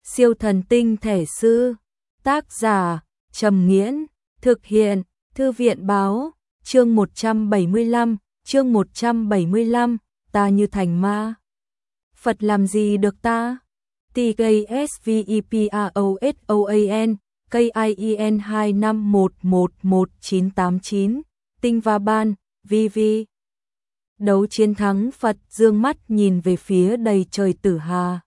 Siêu thần tinh thể sư. Tác giả Trầm Nghiễn. Thực hiện Thư viện báo. Chương 175, ta như thành ma. Phật làm gì được ta? TKSVEPROSOAN KIEN 251111989 Tinh Va Ban, VV. Đấu chiến thắng Phật dương mắt nhìn về phía đầy trời Tử Hà.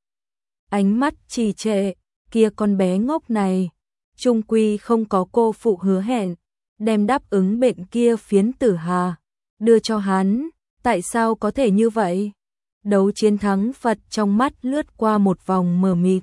Ánh mắt trì trệ, kia con bé ngốc này, chung quy không có cô phụ hứa hẹn, đem đáp ứng bệnh kia phiến Tử Hà, đưa cho hắn, tại sao có thể như vậy? Đấu chiến thắng Phật trong mắt lướt qua một vòng mờ mịt.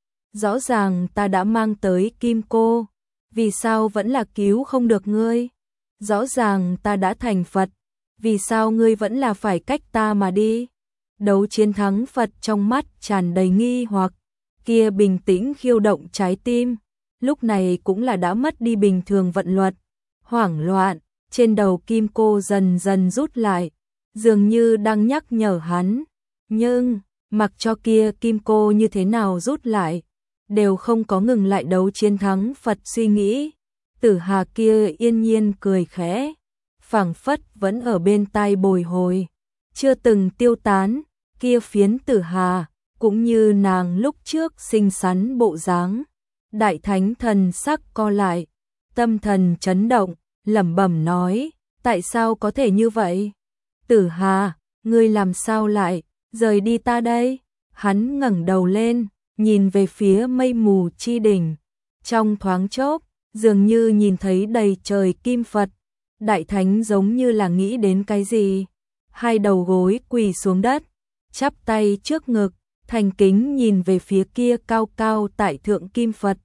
Rõ ràng ta đã mang tới Kim Cô, vì sao vẫn là cứu không được ngươi? Rõ ràng ta đã thành Phật, vì sao ngươi vẫn là phải cách ta mà đi? Đấu chiến thắng Phật trong mắt tràn đầy nghi hoặc, kia bình tĩnh khiêu động trái tim, lúc này cũng là đã mất đi bình thường vận luật, hoảng loạn, trên đầu Kim Cô dần dần rút lại, dường như đang nhắc nhở hắn, nhưng mặc cho kia Kim Cô như thế nào rút lại, đều không có ngừng lại. Đấu chiến thắng Phật suy nghĩ, Tử Hà kia yên nhiên cười khẽ, phảng phất vẫn ở bên tai bồi hồi, chưa từng tiêu tán, kia phiến Tử Hà, cũng như nàng lúc trước xinh xắn bộ dáng. Đại thánh thần sắc co lại, tâm thần chấn động, lẩm bẩm nói, tại sao có thể như vậy? Tử Hà, ngươi làm sao lại rời đi ta đây? Hắn ngẩng đầu lên, nhìn về phía mây mù chi đỉnh, trong thoáng chốc, dường như nhìn thấy đầy trời kim Phật. Đại thánh giống như là nghĩ đến cái gì, hai đầu gối quỳ xuống đất, chắp tay trước ngực, thành kính nhìn về phía kia cao cao tại thượng kim Phật.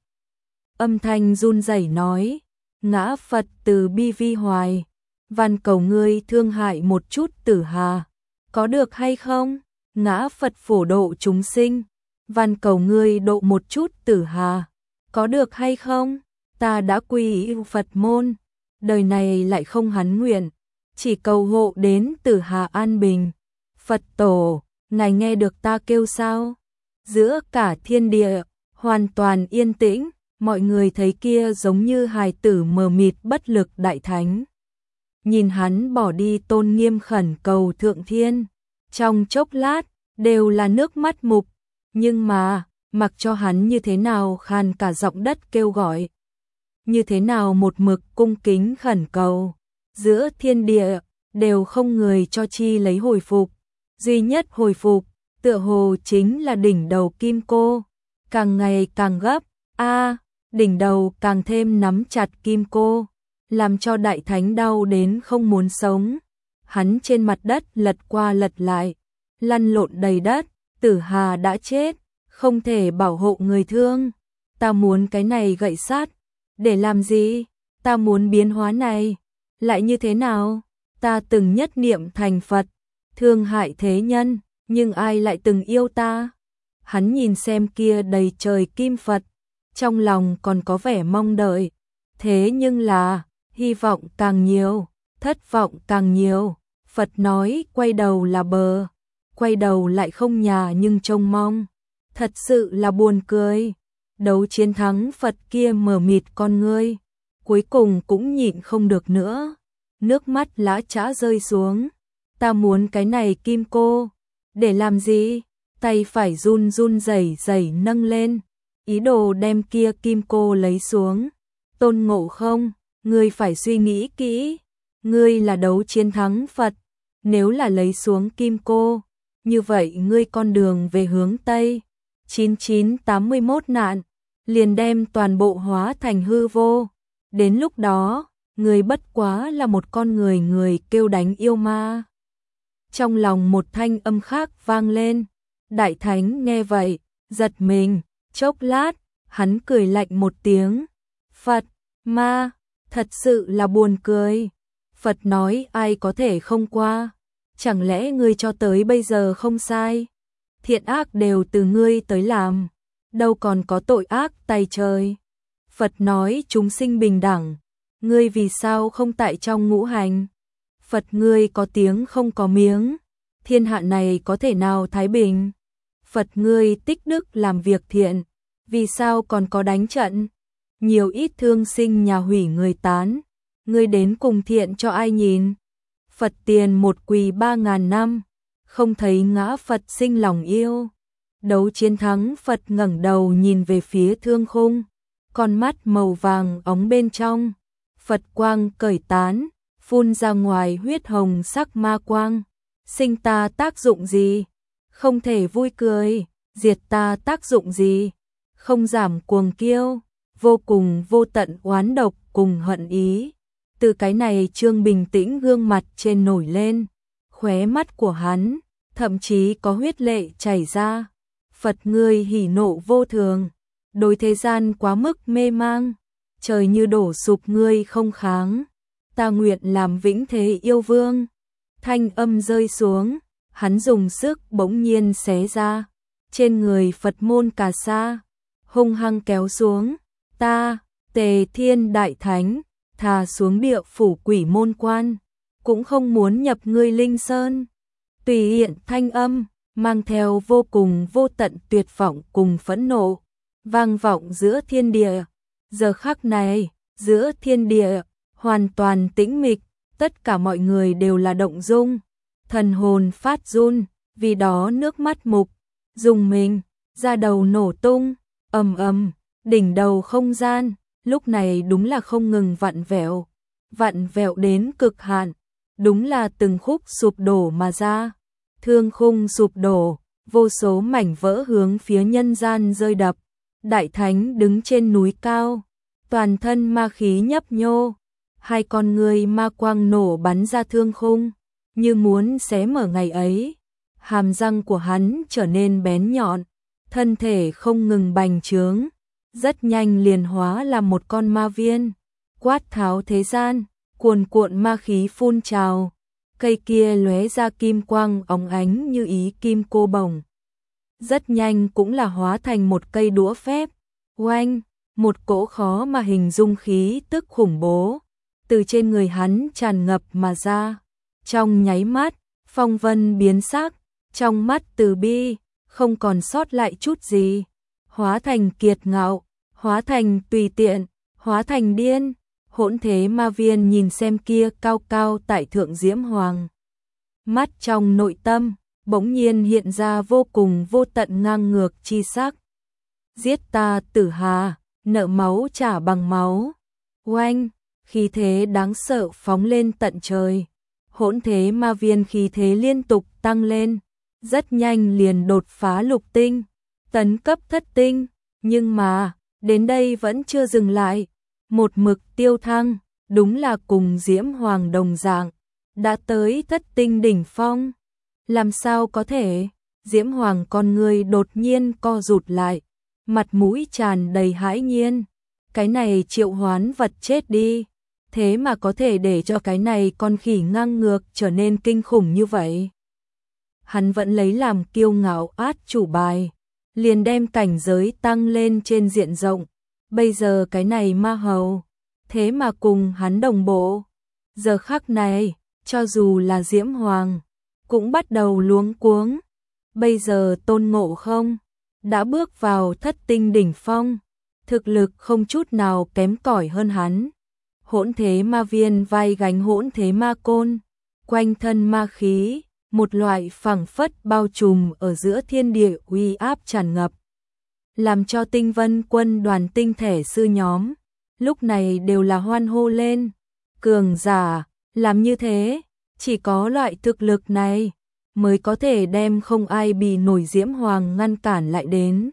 Âm thanh run rẩy nói, ngã Phật từ bi vi hoài, van cầu ngươi thương hại một chút Tử Hà, có được hay không? Ngã Phật phổ độ chúng sinh, van cầu ngươi độ một chút Tử Hà, có được hay không? Ta đã quy y Phật môn, đời này lại không hắn nguyện, chỉ cầu hộ đến Tử Hà an bình. Phật tổ, ngài nghe được ta kêu sao? Giữa cả thiên địa hoàn toàn yên tĩnh, mọi người thấy kia giống như hài tử mờ mịt bất lực đại thánh. Nhìn hắn bỏ đi tôn nghiêm khẩn cầu thượng thiên, trong chốc lát đều là nước mắt mục, nhưng mà mặc cho hắn như thế nào khàn cả giọng đất kêu gọi, như thế nào một mực cung kính khẩn cầu, giữa thiên địa đều không người cho chi lấy hồi phục, duy nhất hồi phục tựa hồ chính là đỉnh đầu Kim Cô, càng ngày càng gấp, đỉnh đầu càng thêm nắm chặt Kim Cô, làm cho đại thánh đau đến không muốn sống. Hắn trên mặt đất lật qua lật lại, lăn lộn đầy đất, Tử Hà đã chết, không thể bảo hộ người thương. Ta muốn cái này gậy sắt, để làm gì? Ta muốn biến hóa này, lại như thế nào? Ta từng nhất niệm thành Phật, thương hại thế nhân, nhưng ai lại từng yêu ta? Hắn nhìn xem kia đầy trời kim Phật, trong lòng còn có vẻ mong đợi, thế nhưng là hy vọng càng nhiều, thất vọng càng nhiều. Phật nói quay đầu là bờ, quay đầu lại không nhà nhưng trông mong, thật sự là buồn cười. Đấu chiến thắng Phật kia mờ mịt con ngươi, cuối cùng cũng nhịn không được nữa, nước mắt lã chã rơi xuống. Ta muốn cái này Kim Cô, để làm gì? Tay phải run run rẩy rẩy nâng lên, ý đồ đem kia Kim Cô lấy xuống. Tôn Ngộ Không, ngươi phải suy nghĩ kỹ, ngươi là đấu chiến thắng Phật, nếu là lấy xuống Kim Cô, như vậy ngươi con đường về hướng Tây 9981 nạn, liền đem toàn bộ hóa thành hư vô. Đến lúc đó, ngươi bất quá là một con người kêu đánh yêu ma. Trong lòng một thanh âm khác vang lên, đại thánh nghe vậy, giật mình, chốc lát, hắn cười lạnh một tiếng, Phật, ma, thật sự là buồn cười. Phật nói ai có thể không qua, chẳng lẽ ngươi cho tới bây giờ không sai, thiện ác đều từ ngươi tới làm, đâu còn có tội ác tay trời. Phật nói chúng sinh bình đẳng, ngươi vì sao không tại trong ngũ hành? Phật ngươi có tiếng không có miếng, thiên hạ này có thể nào thái bình? Phật ngươi tích đức làm việc thiện, vì sao còn có đánh trận? Nhiều ít thương sinh nhà hủy người tán, ngươi đến cùng thiện cho ai nhìn? Phật tiền một quỳ 3.000 năm, không thấy ngã Phật sinh lòng yêu. Đấu chiến thắng Phật ngẩng đầu nhìn về phía thương khung, con mắt màu vàng óng bên trong, Phật quang cởi tán, phun ra ngoài huyết hồng sắc ma quang. Sinh ta tác dụng gì? Không thể vui cười. Diệt ta tác dụng gì? Không giảm cuồng kiêu. Vô cùng vô tận oán độc cùng hận ý. Từ cái này Trương bình tĩnh gương mặt trên nổi lên, khóe mắt của hắn thậm chí có huyết lệ chảy ra. Phật ngươi hỉ nộ vô thường, đối thế gian quá mức mê mang, trời như đổ sụp ngươi không kháng, ta nguyện làm vĩnh thế yêu vương. Thanh âm rơi xuống, hắn dùng sức bỗng nhiên xé ra, trên người Phật môn cà sa, hung hăng kéo xuống, ta, Tề Thiên Đại Thánh, thà xuống địa phủ quỷ môn quan, cũng không muốn nhập ngươi linh sơn. Tùy hiện thanh âm, mang theo vô cùng vô tận tuyệt vọng cùng phẫn nộ, vang vọng giữa thiên địa. Giờ khắc này, giữa thiên địa, hoàn toàn tĩnh mịch, tất cả mọi người đều là động dung, thần hồn phát run, vì đó nước mắt mục, dùng mình, da đầu nổ tung, ầm ầm, đỉnh đầu không gian, lúc này đúng là không ngừng vặn vẹo đến cực hạn, đúng là từng khúc sụp đổ mà ra. Thương khung sụp đổ, vô số mảnh vỡ hướng phía nhân gian rơi đập. Đại Thánh đứng trên núi cao, toàn thân ma khí nhấp nhô, hai con người ma quang nổ bắn ra thương khung, như muốn xé mở ngày ấy. Hàm răng của hắn trở nên bén nhọn, thân thể không ngừng bành trướng, rất nhanh liền hóa làm một con ma viên, quát tháo thế gian, cuồn cuộn ma khí phun trào. Cây kia lóe ra kim quang óng ánh như ý kim cô bồng. Rất nhanh cũng là hóa thành một cây đũa phép. Oanh, một cỗ khó mà hình dung khí tức khủng bố, từ trên người hắn tràn ngập mà ra. Trong nháy mắt, phong vân biến sắc, trong mắt từ bi, không còn sót lại chút gì. Hóa thành kiệt ngạo, hóa thành tùy tiện, hóa thành điên. Hỗn thế ma viên nhìn xem kia cao cao tại thượng Diễm Hoàng. Mắt trong nội tâm, bỗng nhiên hiện ra vô cùng vô tận ngang ngược chi sắc. Giết ta Tử Hà, nợ máu trả bằng máu. Oanh, khí thế đáng sợ phóng lên tận trời. Hỗn thế ma viên khí thế liên tục tăng lên, rất nhanh liền đột phá lục tinh, tấn cấp thất tinh, nhưng mà, đến đây vẫn chưa dừng lại. Một mực tiêu thăng, đúng là cùng Diễm Hoàng đồng dạng, đã tới thất tinh đỉnh phong. Làm sao có thể? Diễm Hoàng con người đột nhiên co rụt lại, mặt mũi tràn đầy hãi nhiên. Cái này triệu hoán vật chết đi, thế mà có thể để cho cái này con khỉ ngang ngược trở nên kinh khủng như vậy. Hắn vẫn lấy làm kiêu ngạo át chủ bài, liền đem cảnh giới tăng lên trên diện rộng. Bây giờ cái này ma hầu, thế mà cùng hắn đồng bộ. Giờ khắc này, cho dù là Diễm Hoàng, cũng bắt đầu luống cuống. Bây giờ Tôn Ngộ Không đã bước vào thất tinh đỉnh phong, thực lực không chút nào kém cỏi hơn hắn. Hỗn thế ma viên vai gánh hỗn thế ma côn, quanh thân ma khí, một loại phảng phất bao trùm ở giữa thiên địa uy áp tràn ngập, làm cho Tinh Vân Quân đoàn tinh thể sư nhóm lúc này đều là hoan hô lên. Cường giả, làm như thế, chỉ có loại thực lực này mới có thể đem không ai bị nổi Diễm Hoàng ngăn cản lại đến.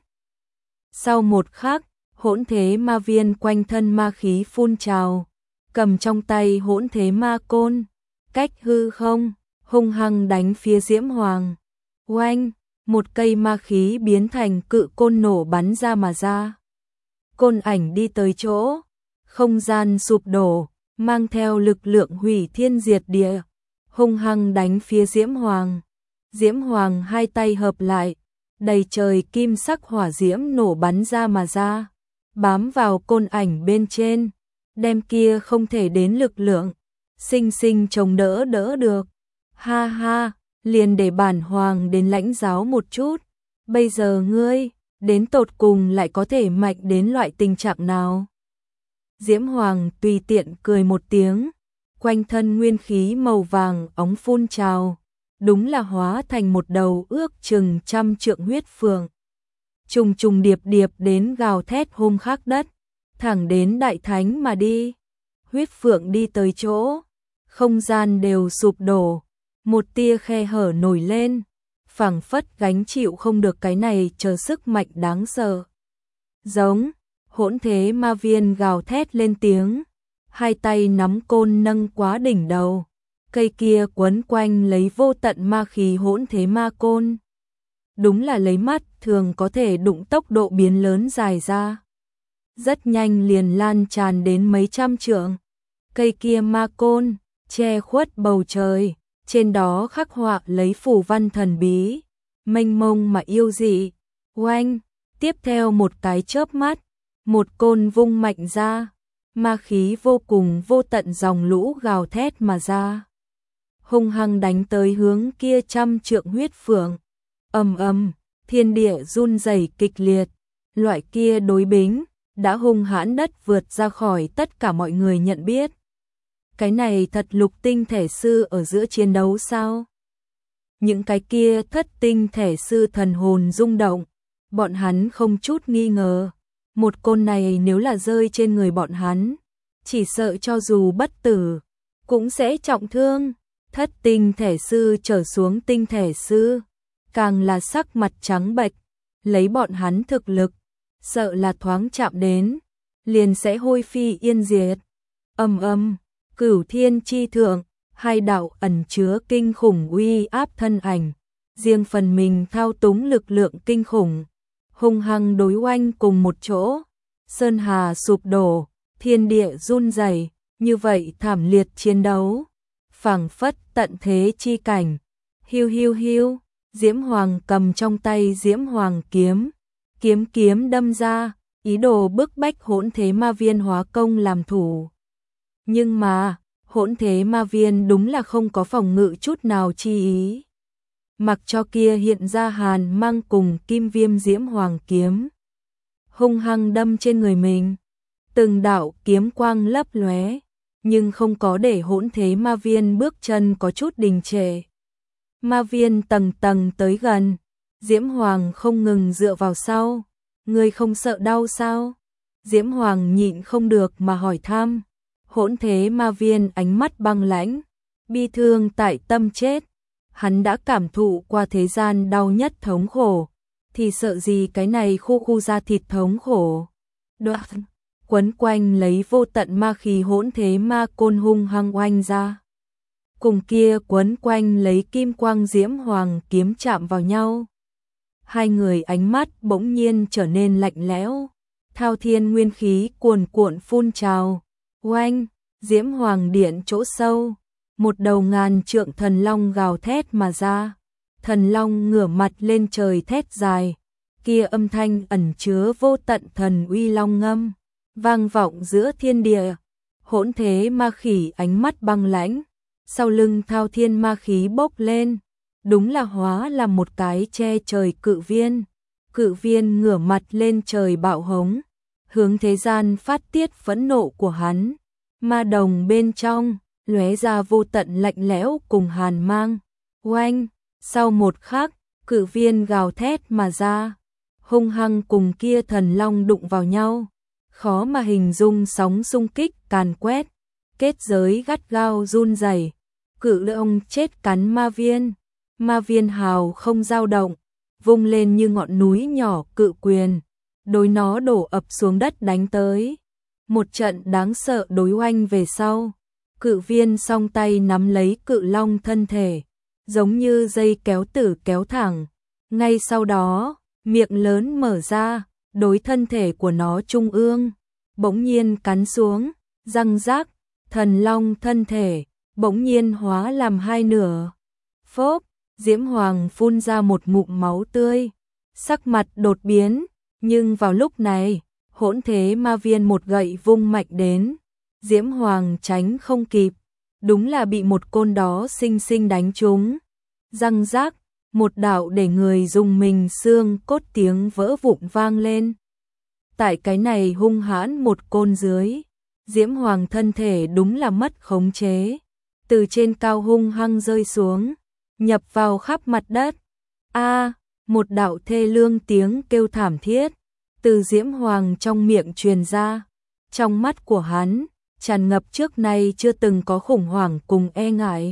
Sau một khắc, hỗn thế ma viên quanh thân ma khí phun trào, cầm trong tay hỗn thế ma côn, cách hư không, hung hăng đánh phía Diễm Hoàng. Oanh, một cây ma khí biến thành cự côn nổ bắn ra mà ra. Côn ảnh đi tới chỗ, không gian sụp đổ, mang theo lực lượng hủy thiên diệt địa, hung hăng đánh phía Diễm Hoàng. Diễm Hoàng hai tay hợp lại, đầy trời kim sắc hỏa diễm nổ bắn ra mà ra, bám vào côn ảnh bên trên, đem kia không thể đến lực lượng, sinh sinh chống đỡ được. Ha ha, liền để bản hoàng đến lãnh giáo một chút, bây giờ ngươi đến tột cùng lại có thể mạnh đến loại tình trạng nào? Diễm Hoàng tùy tiện cười một tiếng, quanh thân nguyên khí màu vàng óng phun trào, đúng là hóa thành một đầu ước chừng 100 trượng huyết phượng. Trùng trùng điệp điệp đến gào thét hung khắc đất, thẳng đến đại thánh mà đi. Huyết phượng đi tới chỗ, không gian đều sụp đổ, một tia khe hở nổi lên, phảng phất gánh chịu không được cái này chờ sức mạnh đáng sợ. Giống, hỗn thế ma viên gào thét lên tiếng, hai tay nắm côn nâng quá đỉnh đầu, cây kia quấn quanh lấy vô tận ma khí hỗn thế ma côn. Đúng là lấy mắt thường có thể đụng tốc độ biến lớn dài ra. Rất nhanh liền lan tràn đến mấy trăm trượng. Cây kia ma côn, che khuất bầu trời, trên đó khắc họa lấy phù văn thần bí, mênh mông mà yêu dị. Oanh, tiếp theo một cái chớp mắt, một côn vung mạnh ra, ma khí vô cùng vô tận dòng lũ gào thét mà ra. Hung hăng đánh tới hướng kia 100 trượng huyết phượng. Ầm ầm, thiên địa run rẩy kịch liệt, loại kia đối bính đã hung hãn đất vượt ra khỏi tất cả mọi người nhận biết. Cái này thật lục tinh thể sư ở giữa chiến đấu sao? Những cái kia thất tinh thể sư thần hồn rung động, bọn hắn không chút nghi ngờ, một côn này nếu là rơi trên người bọn hắn, chỉ sợ cho dù bất tử, cũng sẽ trọng thương. Thất tinh thể sư trở xuống tinh thể sư, càng là sắc mặt trắng bệch, lấy bọn hắn thực lực, sợ là thoáng chạm đến, liền sẽ hôi phi yên diệt. Ầm ầm, Cửu Thiên chi thượng, hai đạo ẩn chứa kinh khủng uy áp thân ảnh, riêng phần mình thao túng lực lượng kinh khủng, hung hăng đối oanh cùng một chỗ. Sơn hà sụp đổ, thiên địa run rẩy, như vậy thảm liệt chiến đấu, phảng phất tận thế chi cảnh. Hiu hiu hiu, Diễm Hoàng cầm trong tay Diễm Hoàng kiếm, kiếm đâm ra, ý đồ bức bách hỗn thế ma viên hóa công làm thủ. Nhưng mà, hỗn thế ma viên đúng là không có phòng ngự chút nào chi ý. Mặc cho kia hiện ra hàn mang cùng kim viêm Diễm Hoàng kiếm, hung hăng đâm trên người mình. Từng đạo kiếm quang lấp lóe, nhưng không có để hỗn thế ma viên bước chân có chút đình trệ. Ma viên tầng tầng tới gần, Diễm Hoàng không ngừng dựa vào sau. Ngươi không sợ đau sao? Diễm Hoàng nhịn không được mà hỏi thăm. Hỗn thế ma viên ánh mắt băng lãnh, bi thương tại tâm chết. Hắn đã cảm thụ qua thế gian đau nhất thống khổ, thì sợ gì cái này khu khu da thịt thống khổ. Đoạn, quấn quanh lấy vô tận ma khí hỗn thế ma côn hung hăng oanh ra. Cùng kia quấn quanh lấy kim quang Diễm Hoàng kiếm chạm vào nhau. Hai người ánh mắt bỗng nhiên trở nên lạnh lẽo, thao thiên nguyên khí cuồn cuộn phun trào. Oanh, Diễm Hoàng điện chỗ sâu, một đầu ngàn trượng thần long gào thét mà ra. Thần long ngửa mặt lên trời thét dài, kia âm thanh ẩn chứa vô tận thần uy long ngâm, vang vọng giữa thiên địa. Hỗn thế ma khỉ ánh mắt băng lãnh, sau lưng thao thiên ma khí bốc lên, đúng là hóa là một cái che trời cự viên. Cự viên ngửa mặt lên trời bạo hống, hướng thế gian phát tiết phẫn nộ của hắn. Ma đồng bên trong lóe ra vô tận lạnh lẽo cùng hàn mang. Oanh, sau một khắc, cự viên gào thét mà ra, hung hăng cùng kia thần long đụng vào nhau. Khó mà hình dung sóng xung kích càn quét, kết giới gắt gao run rẩy. Cự long chết cắn ma viên. Ma viên hào không dao động, vung lên như ngọn núi nhỏ cự quyền, đối nó đổ ập xuống đất đánh tới. Một trận đáng sợ đối oanh về sau, cự viên song tay nắm lấy cự long thân thể, giống như dây kéo tử kéo thẳng. Ngay sau đó, miệng lớn mở ra, đối thân thể của nó trung ương, bỗng nhiên cắn xuống, răng rác, thần long thân thể, bỗng nhiên hóa làm hai nửa. Phốp, Diễm Hoàng phun ra một ngụm máu tươi, sắc mặt đột biến, nhưng vào lúc này, hỗn thế ma viên một gậy vung mạnh đến, Diễm Hoàng tránh không kịp, đúng là bị một côn đó xinh xinh đánh trúng. Răng rác, một đạo để người dùng mình xương cốt tiếng vỡ vụn vang lên. Tại cái này hung hãn một côn dưới, Diễm Hoàng thân thể đúng là mất khống chế, từ trên cao hung hăng rơi xuống, nhập vào khắp mặt đất. A, một đạo thê lương tiếng kêu thảm thiết từ Diễm Hoàng trong miệng truyền ra, trong mắt của hắn tràn ngập trước nay chưa từng có khủng hoảng cùng e ngại.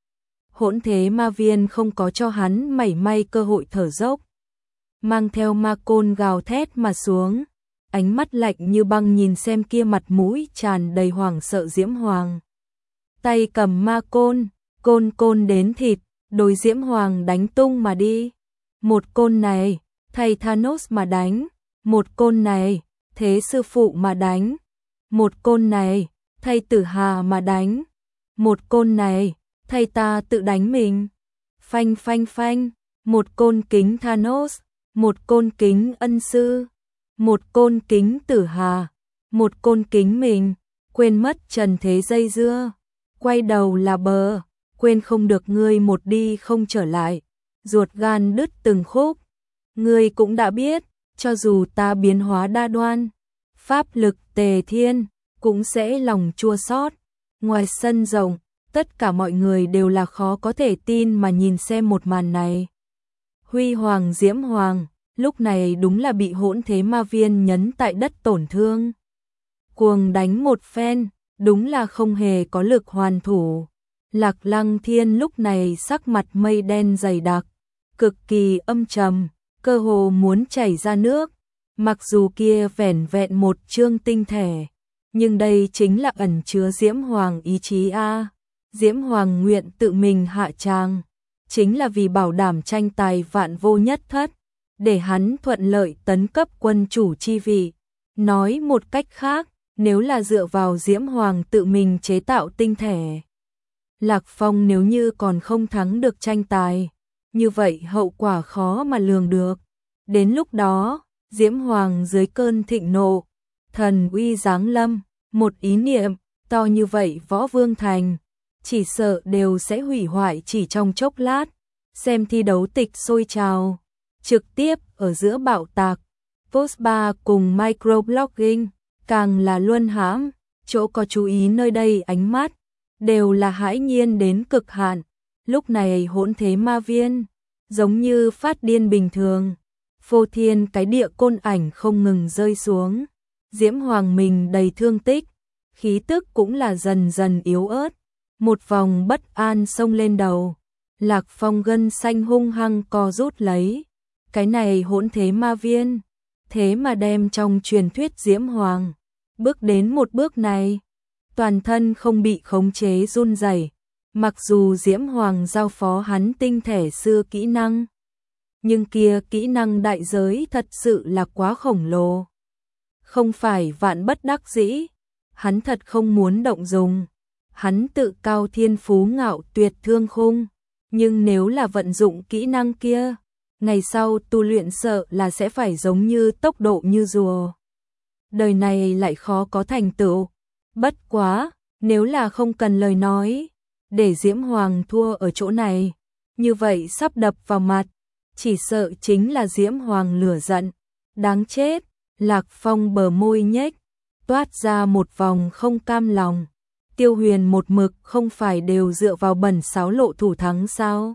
Hỗn Thế Ma Viên không có cho hắn mảy may cơ hội thở dốc, mang theo ma côn gào thét mà xuống, ánh mắt lạnh như băng nhìn xem kia mặt mũi tràn đầy hoảng sợ Diễm Hoàng. Tay cầm ma côn, côn đến thịt, đối Diễm Hoàng đánh tung mà đi. Một côn này, thầy Thanos mà đánh, một côn này, thế sư phụ mà đánh, một côn này, thầy Tử Hà mà đánh, một côn này, thầy ta tự đánh mình. Phanh phanh phanh, một côn kính Thanos, một côn kính ân sư, một côn kính Tử Hà, một côn kính mình, quên mất trần thế dây dưa, quay đầu là bờ, quên không được ngươi một đi không trở lại, ruột gan đứt từng khúc. Ngươi cũng đã biết, cho dù ta biến hóa đa đoan, pháp lực tề thiên, cũng sẽ lòng chua xót. Ngoài sân rộng, tất cả mọi người đều là khó có thể tin mà nhìn xem một màn này. Huy Hoàng Diễm Hoàng, lúc này đúng là bị Hỗn Thế Ma Viên nhấn tại đất tổn thương. Cuồng đánh một phen, đúng là không hề có lực hoàn thủ. Lạc Lăng Thiên lúc này sắc mặt mây đen dày đặc, cực kỳ âm trầm, cơ hồ muốn chảy ra nước. Mặc dù kia vẻn vẹn một chương tinh thể, nhưng đây chính là ẩn chứa Diễm Hoàng ý chí a. Diễm Hoàng nguyện tự mình hạ tràng, chính là vì bảo đảm tranh tài vạn vô nhất thất, để hắn thuận lợi tấn cấp quân chủ chi vị. Nói một cách khác, nếu là dựa vào Diễm Hoàng tự mình chế tạo tinh thể, Lạc Phong nếu như còn không thắng được tranh tài, như vậy hậu quả khó mà lường được. Đến lúc đó, Diễm Hoàng dưới cơn thịnh nộ, thần uy giáng lâm, một ý niệm to như vậy Võ Vương Thành, chỉ sợ đều sẽ hủy hoại chỉ trong chốc lát. Xem thi đấu tịch sôi trào, trực tiếp ở giữa bạo tạc, Post3 cùng microblogging, càng là luân hãm, chỗ có chú ý nơi đây ánh mắt, đều là hãi nhiên đến cực hạn. Lúc này Hỗn Thế Ma Viên, giống như phát điên bình thường, phô thiên cái địa côn ảnh không ngừng rơi xuống. Diễm Hoàng mình đầy thương tích, khí tức cũng là dần dần yếu ớt, một vòng bất an xông lên đầu. Lạc Phong gân xanh hung hăng co rút lấy, cái này Hỗn Thế Ma Viên, thế mà đem trong truyền thuyết Diễm Hoàng, bước đến một bước này, toàn thân không bị khống chế run rẩy. Mặc dù Diễm Hoàng giao phó hắn tinh thể sư kỹ năng, nhưng kia kỹ năng đại giới thật sự là quá khổng lồ. Không phải vạn bất đắc dĩ, hắn thật không muốn động dùng. Hắn tự cao thiên phú ngạo tuyệt thương khung, nhưng nếu là vận dụng kỹ năng kia, ngày sau tu luyện sợ là sẽ phải giống như tốc độ như rùa. Đời này lại khó có thành tựu. Bất quá, nếu là không cần lời nói, để Diễm Hoàng thua ở chỗ này, như vậy sắp đập vào mặt, chỉ sợ chính là Diễm Hoàng lửa giận. Đáng chết, Lạc Phong bờ môi nhếch, toát ra một vòng không cam lòng. Tiêu Huyền một mực không phải đều dựa vào bẩn sáo lộ thủ thắng sao?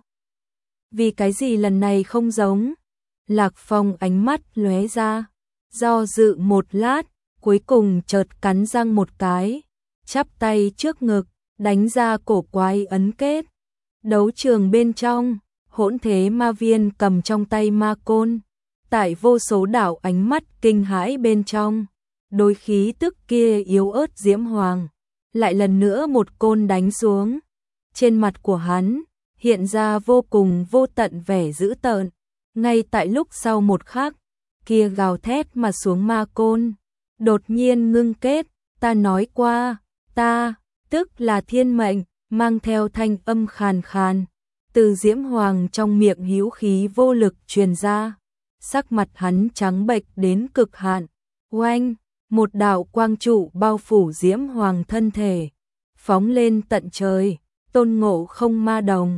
Vì cái gì lần này không giống? Lạc Phong ánh mắt lóe ra, do dự một lát, cuối cùng chợt cắn răng một cái, chắp tay trước ngực, đánh ra cổ quái ấn kết. Đấu trường bên trong, Hỗn Thế Ma Viên cầm trong tay ma côn, tại vô số đảo ánh mắt kinh hãi bên trong, đối khí tức kia yếu ớt Diễm Hoàng, lại lần nữa một côn đánh xuống. Trên mặt của hắn hiện ra vô cùng vô tận vẻ dữ tợn. Ngay tại lúc sau một khắc, kia gào thét mà xuống ma côn đột nhiên ngưng kết. Ta nói qua, ta tức là thiên mệnh, mang theo thanh âm khàn khàn, từ Diễm Hoàng trong miệng hữu khí vô lực truyền ra. Sắc mặt hắn trắng bệch đến cực hạn. Oanh, một đạo quang trụ bao phủ Diễm Hoàng thân thể, phóng lên tận trời. Tôn Ngộ Không Ma Đồng,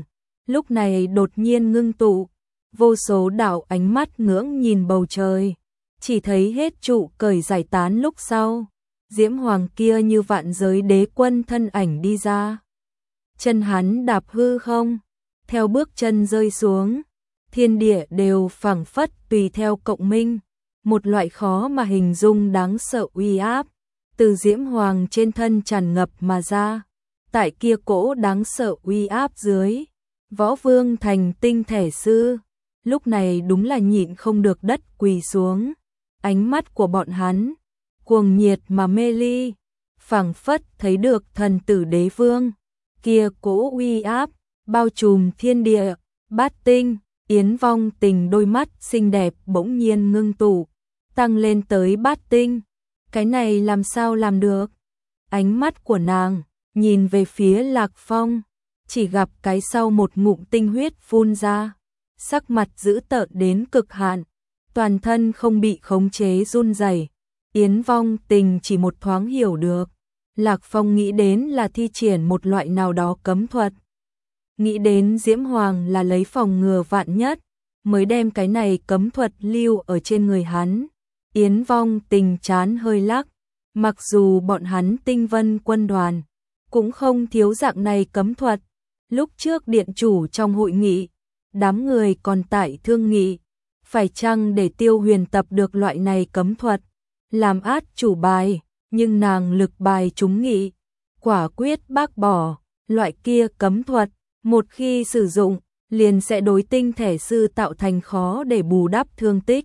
lúc này đột nhiên ngưng tụ, vô số đạo ánh mắt ngưỡng nhìn bầu trời, chỉ thấy hết trụ cởi giải tán lúc sau, Diễm Hoàng kia như vạn giới đế quân thân ảnh đi ra. Chân hắn đạp hư không, theo bước chân rơi xuống, thiên địa đều phảng phất tùy theo cộng minh, một loại khó mà hình dung đáng sợ uy áp, từ Diễm Hoàng trên thân tràn ngập mà ra. Tại kia cỗ đáng sợ uy áp dưới, Võ Vương Thành Tinh Thể Sư, lúc này đúng là nhịn không được đất quỳ xuống. Ánh mắt của bọn hắn, cuồng nhiệt mà mê ly, phảng phất thấy được thần tử đế vương. Kia cỗ uy áp, bao trùm thiên địa, bát tinh, Yến Vong Tình đôi mắt xinh đẹp bỗng nhiên ngưng tụ, tăng lên tới bát tinh. Cái này làm sao làm được? Ánh mắt của nàng nhìn về phía Lạc Phong, chỉ gặp cái sau một ngụm tinh huyết phun ra, sắc mặt dữ tợn đến cực hạn, toàn thân không bị khống chế run rẩy. Yến Vong Tình chỉ một thoáng hiểu được, Lạc Phong nghĩ đến là thi triển một loại nào đó cấm thuật, nghĩ đến Diễm Hoàng là lấy phòng ngừa vạn nhất, mới đem cái này cấm thuật lưu ở trên người hắn. Yến Vong Tình chán hơi lắc, mặc dù bọn hắn Tinh Vân quân đoàn cũng không thiếu dạng này cấm thuật. Lúc trước điện chủ trong hội nghị, đám người còn tại thương nghị, phải chăng để Tiêu Huyền tập được loại này cấm thuật, làm át chủ bài, nhưng nàng lực bài trúng nghị, quả quyết bác bỏ, loại kia cấm thuật, một khi sử dụng, liền sẽ đối Tinh Thể Sư tạo thành khó để bù đắp thương tích.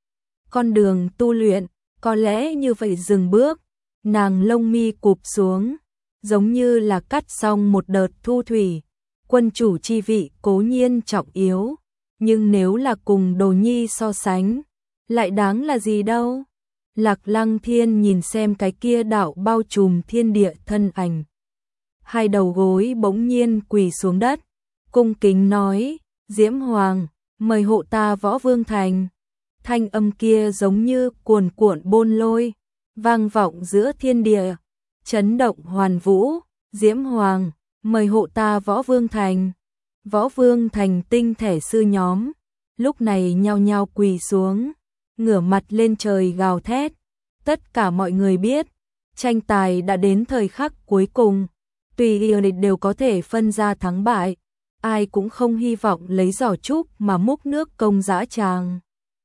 Con đường tu luyện, có lẽ như vậy dừng bước, nàng lông mi cụp xuống, giống như là cắt xong một đợt thu thủy. Quân chủ chi vị cố nhiên trọng yếu, nhưng nếu là cùng Đồ Nhi so sánh, lại đáng là gì đâu. Lạc Lăng Thiên nhìn xem cái kia đạo bao trùm thiên địa thân ảnh, hai đầu gối bỗng nhiên quỳ xuống đất, cung kính nói, Diễm Hoàng, mời hộ ta Võ Vương Thành. Thanh âm kia giống như cuồn cuộn bôn lôi, vang vọng giữa thiên địa, chấn động hoàn vũ. Diễm Hoàng, mời hộ ta Võ Vương Thành. Võ Vương Thành Tinh Thể Sư nhóm, lúc này nhao nhao quỳ xuống, ngửa mặt lên trời gào thét. Tất cả mọi người biết, tranh tài đã đến thời khắc cuối cùng, tùy điều đều có thể phân ra thắng bại, ai cũng không hy vọng lấy giỏ trúc mà múc nước công dã tràng.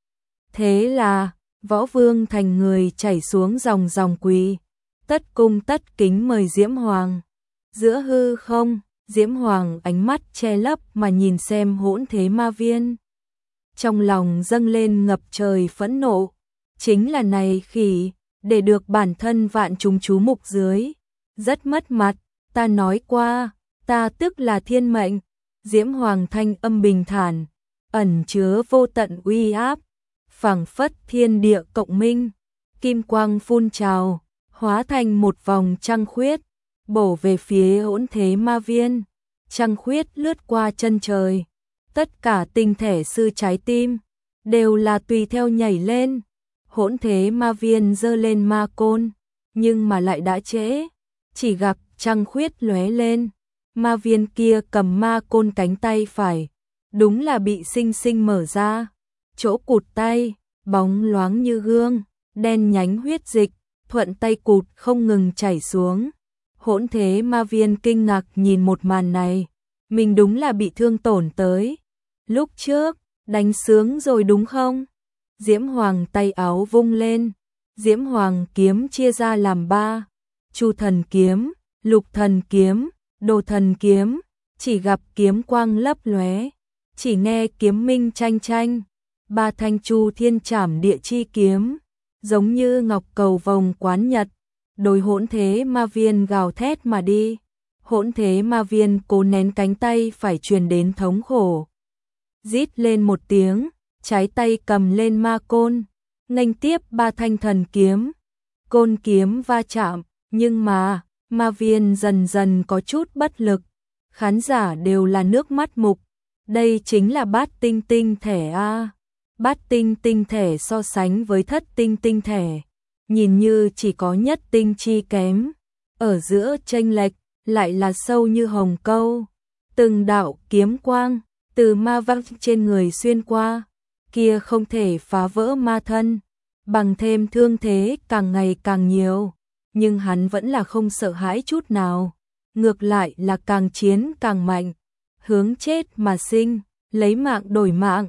Thế là, Võ Vương Thành người chảy xuống dòng dòng quỳ, tất cung tất kính mời Diễm Hoàng. Giữa hư không, Diễm Hoàng ánh mắt che lấp mà nhìn xem Hỗn Thế Ma Viên. Trong lòng dâng lên ngập trời phẫn nộ, chính là này khỉ, để được bản thân vạn chúng chú mục dưới. Rất mất mặt, ta nói qua, ta tức là thiên mệnh. Diễm Hoàng thanh âm bình thản, ẩn chứa vô tận uy áp, phảng phất thiên địa cộng minh, kim quang phun trào, hóa thành một vòng trăng khuyết, bổ về phía Hỗn Thế Ma Viên. Trăng khuyết lướt qua chân trời, tất cả Tinh Thể Sư trái tim đều là tùy theo nhảy lên. Hỗn Thế Ma Viên giơ lên ma côn, nhưng mà lại đã trễ, chỉ gặp trăng khuyết lóe lên, ma viên kia cầm ma côn cánh tay phải, đúng là bị sinh sinh mở ra, chỗ cụt tay, bóng loáng như gương, đen nhánh huyết dịch, thuận tay cụt không ngừng chảy xuống. Hỗn Thế Ma Viên kinh ngạc nhìn một màn này, mình đúng là bị thương tổn tới. Lúc trước, đánh sướng rồi đúng không? Diễm Hoàng tay áo vung lên, Diễm Hoàng kiếm chia ra làm ba, Chu Thần kiếm, Lục Thần kiếm, Đồ Thần kiếm, chỉ gặp kiếm quang lấp lóe, chỉ nghe kiếm minh tranh tranh, ba thanh Chu Thiên Trảm Địa Chi kiếm, giống như ngọc cầu vồng quán nhật, đối Hỗn Thế Ma Viên gào thét mà đi. Hỗn Thế Ma Viên cố nén cánh tay phải truyền đến thống khổ, rít lên một tiếng, trái tay cầm lên ma côn, nghênh tiếp ba thanh thần kiếm. Côn kiếm va chạm, nhưng mà Ma Viên dần dần có chút bất lực. Khán giả đều là nước mắt mục. Đây chính là bát tinh tinh thể a. Bát tinh tinh thể so sánh với thất tinh tinh thể, nhìn như chỉ có nhất tinh chi kém, ở giữa chênh lệch lại là sâu như hồng câu. từng đạo kiếm quang từ ma văng trên người xuyên qua, kia không thể phá vỡ ma thân, bằng thêm thương thế càng ngày càng nhiều, nhưng hắn vẫn là không sợ hãi chút nào, ngược lại là càng chiến càng mạnh, hướng chết mà sinh, lấy mạng đổi mạng.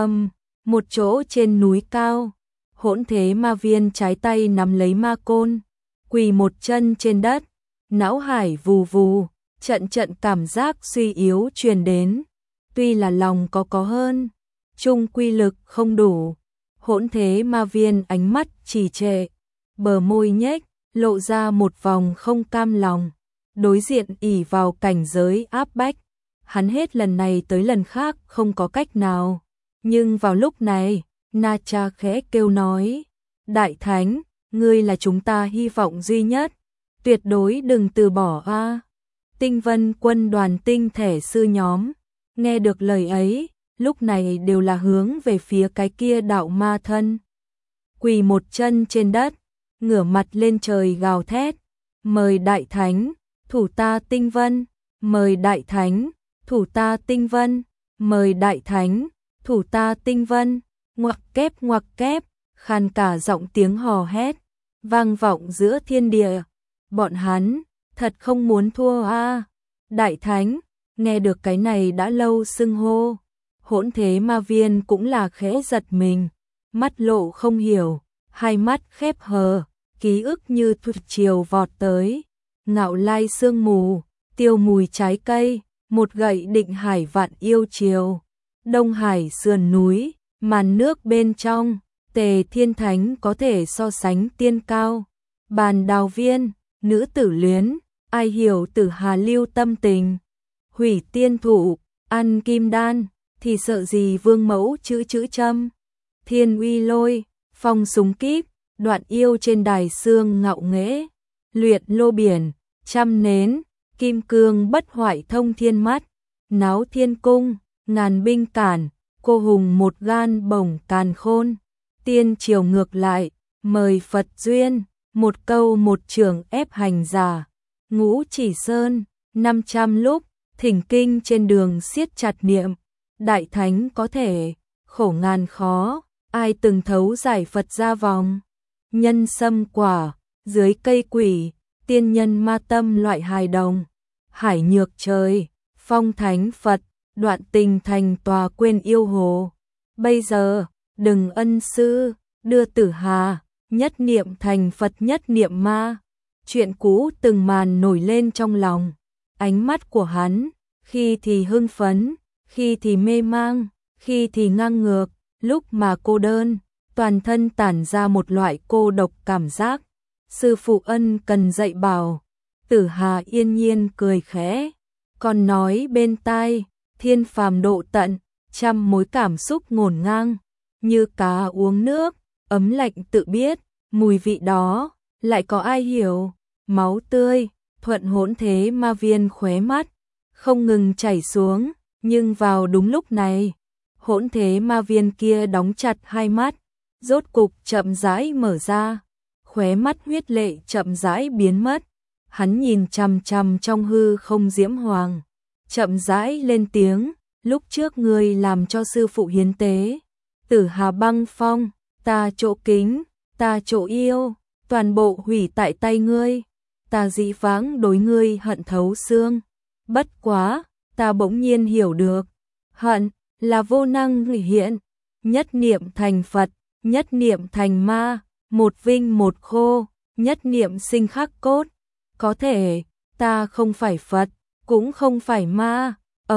Một chỗ trên núi cao, Hỗn Thế Ma Viên trái tay nắm lấy ma côn, quỳ một chân trên đất, não hải vù vù, trận trận cảm giác suy yếu truyền đến, tuy là lòng có hơn, chung quy lực không đủ. Hỗn Thế Ma Viên ánh mắt trì trệ, bờ môi nhếch, lộ ra một vòng không cam lòng, đối diện ỷ vào cảnh giới áp bách, hắn hết lần này tới lần khác không có cách nào. Nhưng vào lúc này, Na Cha khẽ kêu nói, Đại Thánh, ngươi là chúng ta hy vọng duy nhất, tuyệt đối đừng từ bỏ a. Tinh Vân quân đoàn tinh thể sư nhóm, nghe được lời ấy, lúc này đều là hướng về phía cái kia đạo ma thân. Quỳ một chân trên đất, ngửa mặt lên trời gào thét, mời Đại Thánh, thủ ta Tinh Vân, mời Đại Thánh, thủ ta Tinh Vân, mời Đại Thánh, thủ ta Tinh Vân, ngoặc kép, khan cả giọng tiếng hò hét, vang vọng giữa thiên địa. Bọn hắn, thật không muốn thua a. Đại Thánh, nghe được cái này đã lâu xưng hô, Hỗn Thế Ma Viên cũng là khẽ giật mình, mắt lộ không hiểu, hai mắt khép hờ, ký ức như thủy triều vọt tới, ngạo lai sương mù, tiêu mùi trái cây, một gậy định hải vạn yêu chiều. Đông Hải sườn núi, màn nước bên trong, Tề Thiên Thánh có thể so sánh tiên cao. Bàn Đào Viên, nữ tử luyến, ai hiểu Tử Hà lưu tâm tình. Hủy tiên thụ, ăn kim đan, thì sợ gì vương mẫu chữ châm. Thiên uy lôi, phong súng kíp, đoạn yêu trên đài xương ngạo nghễ. Luyện lô biển, trăm nến, kim cương bất hoại thông thiên mắt. Náo thiên cung, ngàn binh cản, cô hùng một gan bổng càn khôn. Tiên triều ngược lại, mời Phật duyên, một câu một trường ép hành giả. Ngũ Chỉ Sơn, 500 lúc, thỉnh kinh trên đường siết chặt niệm. Đại Thánh có thể, khổ ngàn khó, ai từng thấu giải Phật ra vòng. Nhân sâm quả, dưới cây quỷ, tiên nhân ma tâm loại hài đồng. Hải nhược trời, phong thánh Phật, đoạn tình thành tòa quên yêu hồ. Bây giờ, đừng ân sư, đưa Tử Hà, nhất niệm thành Phật nhất niệm ma. Chuyện cũ từng màn nổi lên trong lòng. Ánh mắt của hắn, khi thì hưng phấn, khi thì mê mang, khi thì ngang ngược, lúc mà cô đơn, toàn thân tản ra một loại cô độc cảm giác. Sư phụ ân cần dạy bảo. Tử Hà yên nhiên cười khẽ, còn nói bên tai, thiên phàm độ tận, trăm mối cảm xúc ngổn ngang, như cá uống nước, ấm lạnh tự biết, mùi vị đó, lại có ai hiểu. Máu tươi, thuận Hỗn Thế Ma Viên khóe mắt, không ngừng chảy xuống, nhưng vào đúng lúc này, Hỗn Thế Ma Viên kia đóng chặt hai mắt, rốt cục chậm rãi mở ra, khóe mắt huyết lệ chậm rãi biến mất, hắn nhìn chằm chằm trong hư không Diễm Hoàng, chậm rãi lên tiếng, lúc trước ngươi làm cho sư phụ hiến tế, Tử Hà băng phong, ta chỗ kính, ta chỗ yêu, toàn bộ hủy tại tay ngươi. Ta dĩ vãng đối ngươi hận thấu xương, bất quá, ta bỗng nhiên hiểu được, hận là vô năng nghỉ hiện, nhất niệm thành Phật, nhất niệm thành ma, một vinh một khô, nhất niệm sinh khắc cốt. Có thể, ta không phải Phật, cũng không phải ma.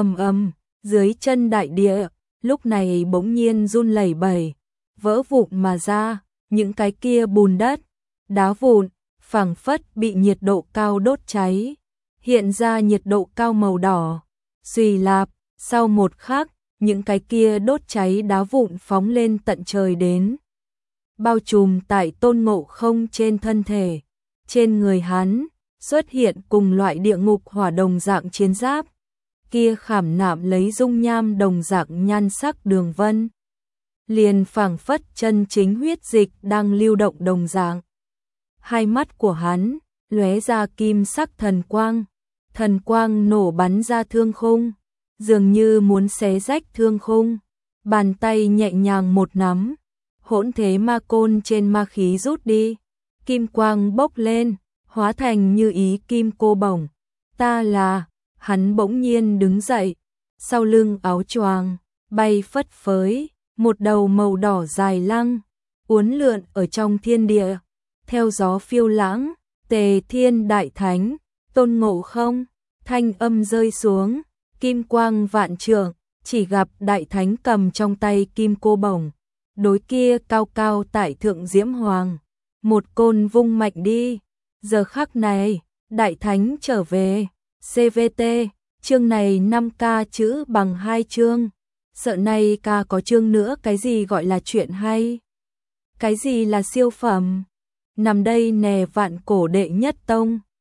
Dưới chân đại địa, lúc này bỗng nhiên run lẩy bẩy, vỡ vụn mà ra, những cái kia bùn đất, đá vụn, phảng phất bị nhiệt độ cao đốt cháy, hiện ra nhiệt độ cao màu đỏ. Xuy lạp, sau một khắc, những cái kia đốt cháy đá vụn phóng lên tận trời đến, bao trùm tại Tôn Ngộ Không trên thân thể. Trên người hắn xuất hiện cùng loại địa ngục hỏa đồng dạng chiến giáp, kia khảm nạm lấy dung nham đồng dạng nhan sắc đường vân, liền phảng phất chân chính huyết dịch đang lưu động đồng dạng. Hai mắt của hắn lóe ra kim sắc thần quang nổ bắn ra thương khung, dường như muốn xé rách thương khung, bàn tay nhẹ nhàng một nắm, hỗn thế ma côn trên ma khí rút đi, kim quang bốc lên, hóa thành như ý kim cô bổng. Ta là, hắn bỗng nhiên đứng dậy, sau lưng áo choàng bay phất phới, một đầu màu đỏ dài lăng, uốn lượn ở trong thiên địa, theo gió phiêu lãng, Tề Thiên Đại Thánh, Tôn Ngộ Không, thanh âm rơi xuống, kim quang vạn trượng, chỉ gặp Đại Thánh cầm trong tay kim cô bổng, đối kia cao cao tại thượng Diễm Hoàng, một côn vung mạnh đi. Giờ khắc này, Đại Thánh trở về, CVT, chương này 5k chữ bằng 2 chương, sợ này ca có chương nữa. Cái gì gọi là chuyện hay? Cái gì là siêu phẩm? Nằm đây nè, vạn cổ đệ nhất tông.